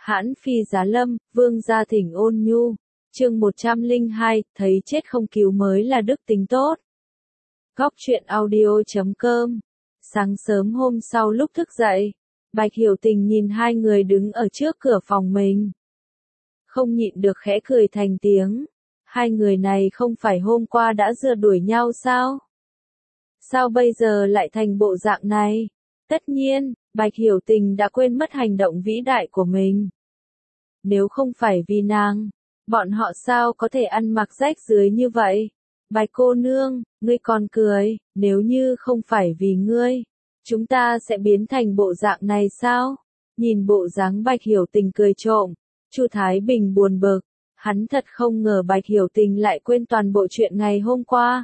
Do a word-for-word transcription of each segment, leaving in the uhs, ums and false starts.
Hãn phi giá lâm, vương gia thỉnh ôn nhu. Chương một trăm lẻ hai, thấy chết không cứu mới là đức tính tốt. Góc truyện audio chấm com. Sáng sớm hôm sau lúc thức dậy, Bạch Hiểu Tình nhìn hai người đứng ở trước cửa phòng mình. Không nhịn được khẽ cười thành tiếng. Hai người này không phải hôm qua đã rượt đuổi nhau sao? Sao bây giờ lại thành bộ dạng này? Tất nhiên, Bạch Hiểu Tình đã quên mất hành động vĩ đại của mình. Nếu không phải vì nàng, bọn họ sao có thể ăn mặc rách rưới như vậy? Bạch cô nương, ngươi còn cười, nếu như không phải vì ngươi, chúng ta sẽ biến thành bộ dạng này sao? Nhìn bộ dáng Bạch Hiểu Tình cười trộm, Chu Thái Bình buồn bực, hắn thật không ngờ Bạch Hiểu Tình lại quên toàn bộ chuyện ngày hôm qua.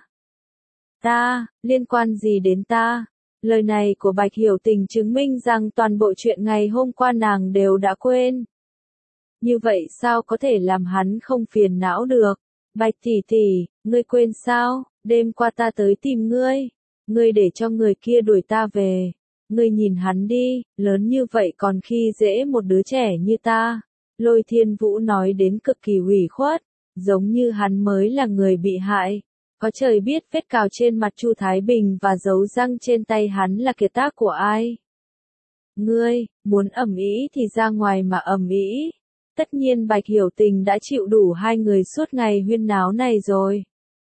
Ta, liên quan gì đến ta? Lời này của Bạch Hiểu Tình chứng minh rằng toàn bộ chuyện ngày hôm qua nàng đều đã quên. Như vậy sao có thể làm hắn không phiền não được? Bạch tỷ tỷ, ngươi quên sao? Đêm qua ta tới tìm ngươi, ngươi để cho người kia đuổi ta về. Ngươi nhìn hắn đi, lớn như vậy còn khi dễ một đứa trẻ như ta. Lôi Thiên Vũ nói đến cực kỳ ủy khuất, giống như hắn mới là người bị hại. Có trời biết vết cào trên mặt Chu Thái Bình và dấu răng trên tay hắn là kiệt tác của ai. Ngươi, muốn ầm ĩ thì ra ngoài mà ầm ĩ. Tất nhiên Bạch Hiểu Tình đã chịu đủ hai người suốt ngày huyên náo này rồi.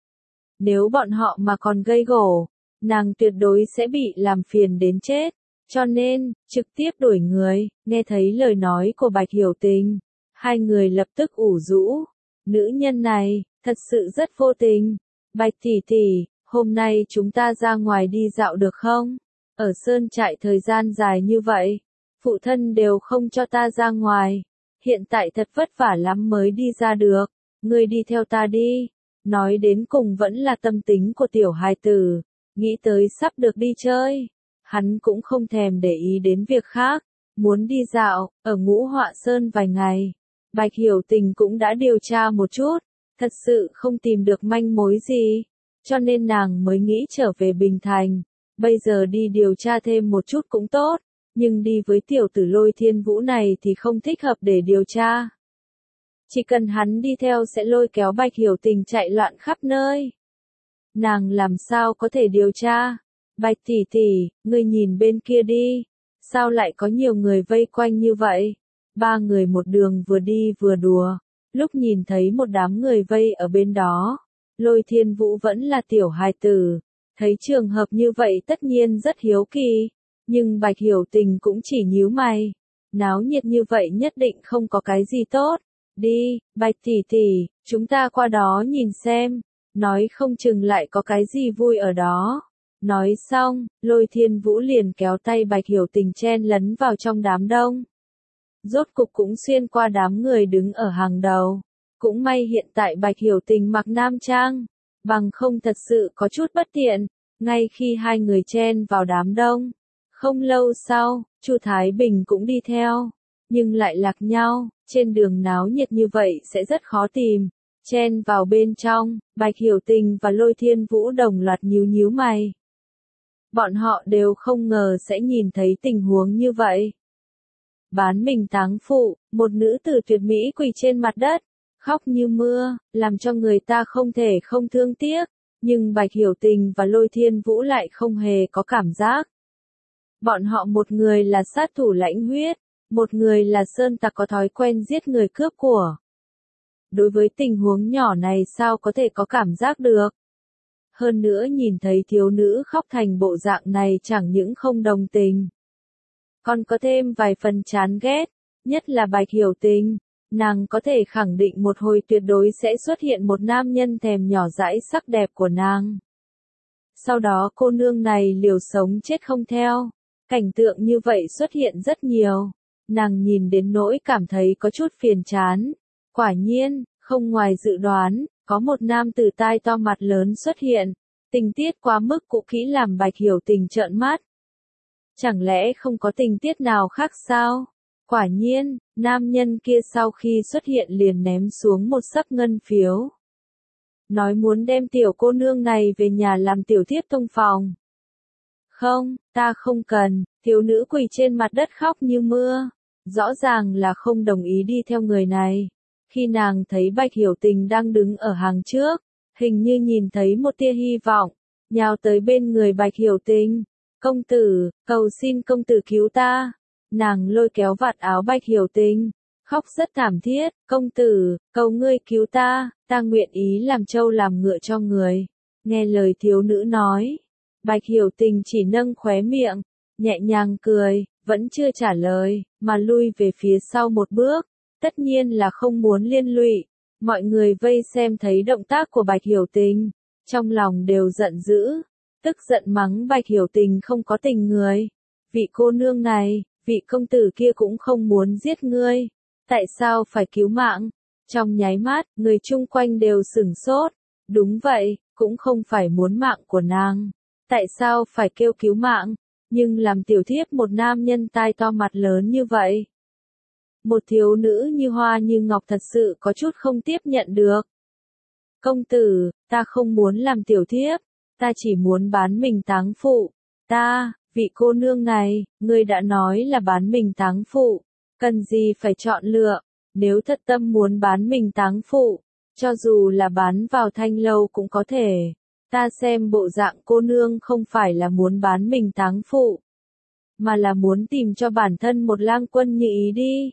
Nếu bọn họ mà còn gây gổ, nàng tuyệt đối sẽ bị làm phiền đến chết. Cho nên, trực tiếp đuổi người. Nghe thấy lời nói của Bạch Hiểu Tình, hai người lập tức ủ rũ. Nữ nhân này, thật sự rất vô tình. Bạch tỷ tỷ, hôm nay chúng ta ra ngoài đi dạo được không? Ở sơn trại thời gian dài như vậy, phụ thân đều không cho ta ra ngoài. Hiện tại thật vất vả lắm mới đi ra được, ngươi đi theo ta đi. Nói đến cùng vẫn là tâm tính của tiểu hài tử, nghĩ tới sắp được đi chơi. Hắn cũng không thèm để ý đến việc khác, muốn đi dạo, ở Ngũ Họa Sơn vài ngày. Bạch Hiểu Tình cũng đã điều tra một chút, thật sự không tìm được manh mối gì, cho nên nàng mới nghĩ trở về Bình Thành. Bây giờ đi điều tra thêm một chút cũng tốt. Nhưng đi với tiểu tử Lôi Thiên Vũ này thì không thích hợp để điều tra. Chỉ cần hắn đi theo sẽ lôi kéo Bạch Hiểu Tình chạy loạn khắp nơi. Nàng làm sao có thể điều tra? Bạch tỷ tỷ, ngươi nhìn bên kia đi. Sao lại có nhiều người vây quanh như vậy? Ba người một đường vừa đi vừa đùa. Lúc nhìn thấy một đám người vây ở bên đó, Lôi Thiên Vũ vẫn là tiểu hài tử. Thấy trường hợp như vậy tất nhiên rất hiếu kỳ. Nhưng Bạch Hiểu Tình cũng chỉ nhíu mày. Náo nhiệt như vậy nhất định không có cái gì tốt. Đi, Bạch tỷ tỷ, chúng ta qua đó nhìn xem. Nói không chừng lại có cái gì vui ở đó. Nói xong, Lôi Thiên Vũ liền kéo tay Bạch Hiểu Tình chen lấn vào trong đám đông. Rốt cục cũng xuyên qua đám người đứng ở hàng đầu. Cũng may hiện tại Bạch Hiểu Tình mặc nam trang. Bằng không thật sự có chút bất tiện. Ngay khi hai người chen vào đám đông. Không lâu sau, Chu Thái Bình cũng đi theo, nhưng lại lạc nhau, trên đường náo nhiệt như vậy sẽ rất khó tìm. Chen vào bên trong, Bạch Hiểu Tình và Lôi Thiên Vũ đồng loạt nhíu nhíu mày. Bọn họ đều không ngờ sẽ nhìn thấy tình huống như vậy. Bán mình táng phụ, một nữ tử tuyệt mỹ quỳ trên mặt đất, khóc như mưa, làm cho người ta không thể không thương tiếc, nhưng Bạch Hiểu Tình và Lôi Thiên Vũ lại không hề có cảm giác. Bọn họ một người là sát thủ lãnh huyết, một người là sơn tặc có thói quen giết người cướp của. Đối với tình huống nhỏ này sao có thể có cảm giác được? Hơn nữa nhìn thấy thiếu nữ khóc thành bộ dạng này chẳng những không đồng tình. Còn có thêm vài phần chán ghét, nhất là Bạch Hiểu Tình, nàng có thể khẳng định một hồi tuyệt đối sẽ xuất hiện một nam nhân thèm nhỏ dãi sắc đẹp của nàng. Sau đó cô nương này liều sống chết không theo. Cảnh tượng như vậy xuất hiện rất nhiều. Nàng nhìn đến nỗi cảm thấy có chút phiền chán. Quả nhiên, không ngoài dự đoán, có một nam tử tai to mặt lớn xuất hiện. Tình tiết quá mức cũ kỹ làm Bạch Hiểu Tình trợn mắt. Chẳng lẽ không có tình tiết nào khác sao? Quả nhiên, nam nhân kia sau khi xuất hiện liền ném xuống một xấp ngân phiếu. Nói muốn đem tiểu cô nương này về nhà làm tiểu thiếp thông phòng. Không, ta không cần, thiếu nữ quỳ trên mặt đất khóc như mưa. rõ ràng là không đồng ý đi theo người này. Khi nàng thấy Bạch Hiểu Tình đang đứng ở hàng trước, hình như nhìn thấy một tia hy vọng, nhào tới bên người Bạch Hiểu Tình. Công tử, cầu xin công tử cứu ta. Nàng lôi kéo vạt áo Bạch Hiểu Tình, khóc rất thảm thiết. Công tử, cầu ngươi cứu ta, ta nguyện ý làm trâu làm ngựa cho người. Nghe lời thiếu nữ nói, Bạch Hiểu Tình chỉ nâng khóe miệng, nhẹ nhàng cười, vẫn chưa trả lời, mà lui về phía sau một bước. Tất nhiên là không muốn liên lụy. Mọi người vây xem thấy động tác của Bạch Hiểu Tình, trong lòng đều giận dữ, tức giận mắng Bạch Hiểu Tình không có tình người. Vị cô nương này, vị công tử kia cũng không muốn giết ngươi, tại sao phải cứu mạng? Trong nháy mắt, người chung quanh đều sửng sốt. Đúng vậy, cũng không phải muốn mạng của nàng, tại sao phải kêu cứu mạng? Nhưng làm tiểu thiếp một nam nhân tai to mặt lớn như vậy, một thiếu nữ như hoa như ngọc thật sự có chút không tiếp nhận được. Công tử, ta không muốn làm tiểu thiếp, ta chỉ muốn bán mình táng phụ. Ta, vị cô nương này, ngươi đã nói là bán mình táng phụ, cần gì phải chọn lựa? Nếu thật tâm muốn bán mình táng phụ, cho dù là bán vào thanh lâu cũng có thể. Ta xem bộ dạng cô nương không phải là muốn bán mình táng phụ, mà là muốn tìm cho bản thân một lang quân như ý đi.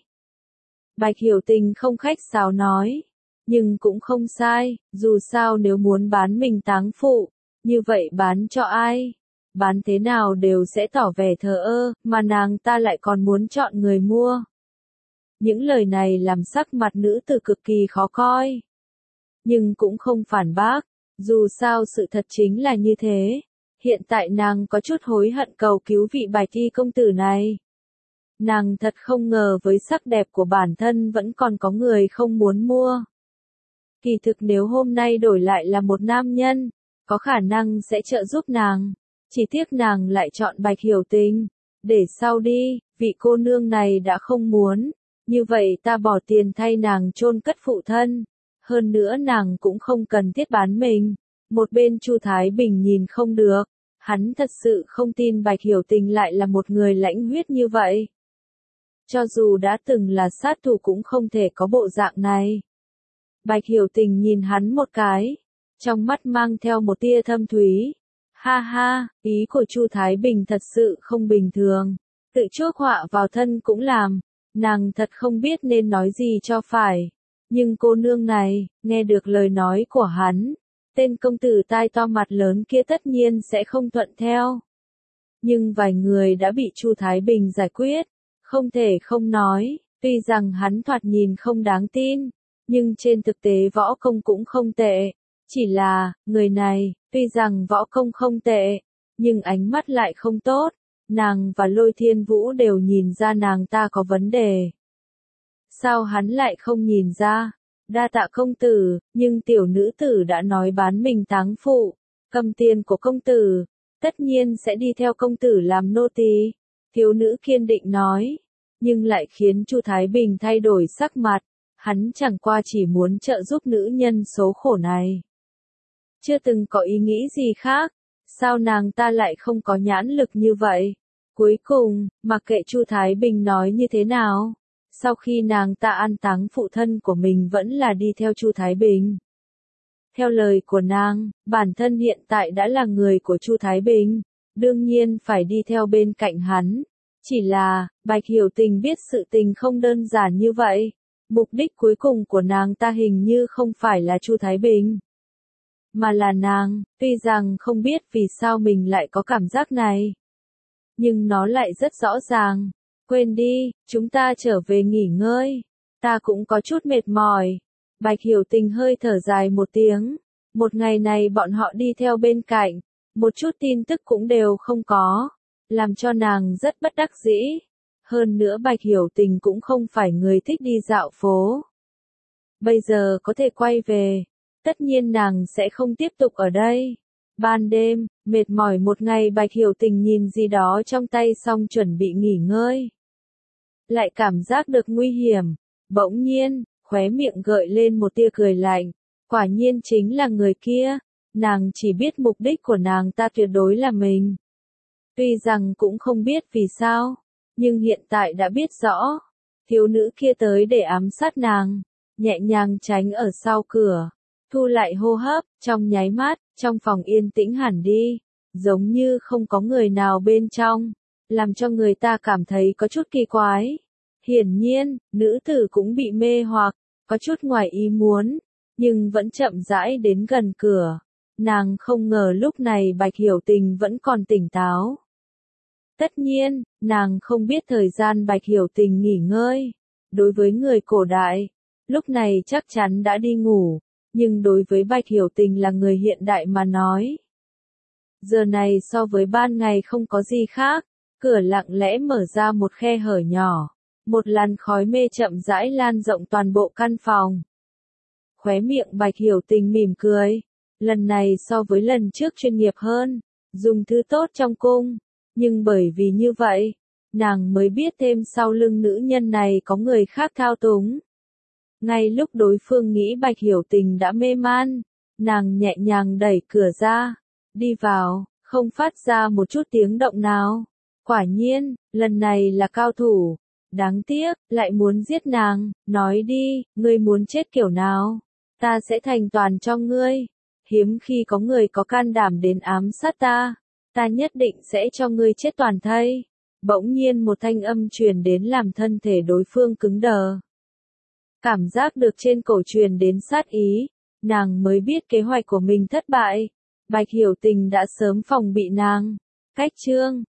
Bạch Hiểu Tình không khách sáo nói, nhưng cũng không sai, dù sao nếu muốn bán mình táng phụ, như vậy bán cho ai? Bán thế nào đều sẽ tỏ vẻ thờ ơ, mà nàng ta lại còn muốn chọn người mua. Những lời này làm sắc mặt nữ tử cực kỳ khó coi. Nhưng cũng không phản bác, dù sao sự thật chính là như thế. Hiện tại nàng có chút hối hận cầu cứu vị Bạch y công tử này. Nàng thật không ngờ với sắc đẹp của bản thân vẫn còn có người không muốn mua. Kỳ thực nếu hôm nay đổi lại là một nam nhân, có khả năng sẽ trợ giúp nàng. Chỉ tiếc nàng lại chọn Bạch Hiểu Tình. Để sau đi, vị cô nương này đã không muốn. Như vậy ta bỏ tiền thay nàng chôn cất phụ thân. Hơn nữa nàng cũng không cần thiết bán mình. Một bên Chu Thái Bình nhìn không được. Hắn thật sự không tin Bạch Hiểu Tình lại là một người lãnh huyết như vậy. Cho dù đã từng là sát thủ cũng không thể có bộ dạng này. Bạch Hiểu Tình nhìn hắn một cái, trong mắt mang theo một tia thâm thúy. Ha ha, ý của Chu Thái Bình thật sự không bình thường. Tự chuốc họa vào thân cũng làm. Nàng thật không biết nên nói gì cho phải. Nhưng cô nương này, nghe được lời nói của hắn, tên công tử tai to mặt lớn kia tất nhiên sẽ không thuận theo. Nhưng vài người đã bị Chu Thái Bình giải quyết. Không thể không nói, tuy rằng hắn thoạt nhìn không đáng tin, nhưng trên thực tế võ công cũng không tệ. Chỉ là, người này, tuy rằng võ công không tệ, nhưng ánh mắt lại không tốt. Nàng và Lôi Thiên Vũ đều nhìn ra nàng ta có vấn đề. Sao hắn lại không nhìn ra? Đa tạ công tử, nhưng tiểu nữ tử đã nói bán mình táng phụ, cầm tiền của công tử, tất nhiên sẽ đi theo công tử làm nô tỳ. Thiếu nữ kiên định nói, nhưng lại khiến Chu Thái Bình thay đổi sắc mặt. Hắn chẳng qua chỉ muốn trợ giúp nữ nhân số khổ này, chưa từng có ý nghĩ gì khác. Sao nàng ta lại không có nhãn lực như vậy? Cuối cùng, mặc kệ Chu Thái Bình nói như thế nào, sau khi nàng ta an táng phụ thân của mình vẫn là đi theo Chu Thái Bình. Theo lời của nàng, bản thân hiện tại đã là người của Chu Thái Bình, đương nhiên phải đi theo bên cạnh hắn. Chỉ là, Bạch Hiểu Tình biết sự tình không đơn giản như vậy. Mục đích cuối cùng của nàng ta hình như không phải là Chu Thái Bình, mà là nàng. Tuy rằng không biết vì sao mình lại có cảm giác này, nhưng nó lại rất rõ ràng. Quên đi, chúng ta trở về nghỉ ngơi. Ta cũng có chút mệt mỏi. Bạch Hiểu Tình hơi thở dài một tiếng. Một ngày này bọn họ đi theo bên cạnh, một chút tin tức cũng đều không có, làm cho nàng rất bất đắc dĩ. Hơn nữa Bạch Hiểu Tình cũng không phải người thích đi dạo phố. Bây giờ có thể quay về, tất nhiên nàng sẽ không tiếp tục ở đây. Ban đêm, mệt mỏi một ngày Bạch Hiểu Tình nhìn gì đó trong tay xong chuẩn bị nghỉ ngơi. Lại cảm giác được nguy hiểm. Bỗng nhiên, khóe miệng gợi lên một tia cười lạnh. Quả nhiên chính là người kia. Nàng chỉ biết mục đích của nàng ta tuyệt đối là mình. Tuy rằng cũng không biết vì sao, nhưng hiện tại đã biết rõ. thiếu nữ kia tới để ám sát nàng, nhẹ nhàng tránh ở sau cửa, thu lại hô hấp, trong nháy mắt, trong phòng yên tĩnh hẳn đi, giống như không có người nào bên trong, làm cho người ta cảm thấy có chút kỳ quái. Hiển nhiên, nữ tử cũng bị mê hoặc, có chút ngoài ý muốn, nhưng vẫn chậm rãi đến gần cửa. Nàng không ngờ lúc này Bạch Hiểu Tình vẫn còn tỉnh táo. Tất nhiên, nàng không biết thời gian Bạch Hiểu Tình nghỉ ngơi. Đối với người cổ đại, lúc này chắc chắn đã đi ngủ, nhưng đối với Bạch Hiểu Tình là người hiện đại mà nói. Giờ này so với ban ngày không có gì khác, cửa lặng lẽ mở ra một khe hở nhỏ, một làn khói mê chậm rãi lan rộng toàn bộ căn phòng. Khóe miệng Bạch Hiểu Tình mỉm cười, lần này so với lần trước chuyên nghiệp hơn, dùng thứ tốt trong cung, nhưng bởi vì như vậy, nàng mới biết thêm sau lưng nữ nhân này có người khác thao túng. Ngay lúc đối phương nghĩ Bạch Hiểu Tình đã mê man, nàng nhẹ nhàng đẩy cửa ra, đi vào, không phát ra một chút tiếng động nào. Quả nhiên, lần này là cao thủ. Đáng tiếc, lại muốn giết nàng, nói đi, ngươi muốn chết kiểu nào? Ta sẽ thành toàn cho ngươi. Hiếm khi có người có can đảm đến ám sát ta, ta nhất định sẽ cho ngươi chết toàn thây. Bỗng nhiên một thanh âm truyền đến làm thân thể đối phương cứng đờ. Cảm giác được trên cổ truyền đến sát ý, nàng mới biết kế hoạch của mình thất bại. Bạch Hiểu Tình đã sớm phòng bị nàng. Cách chương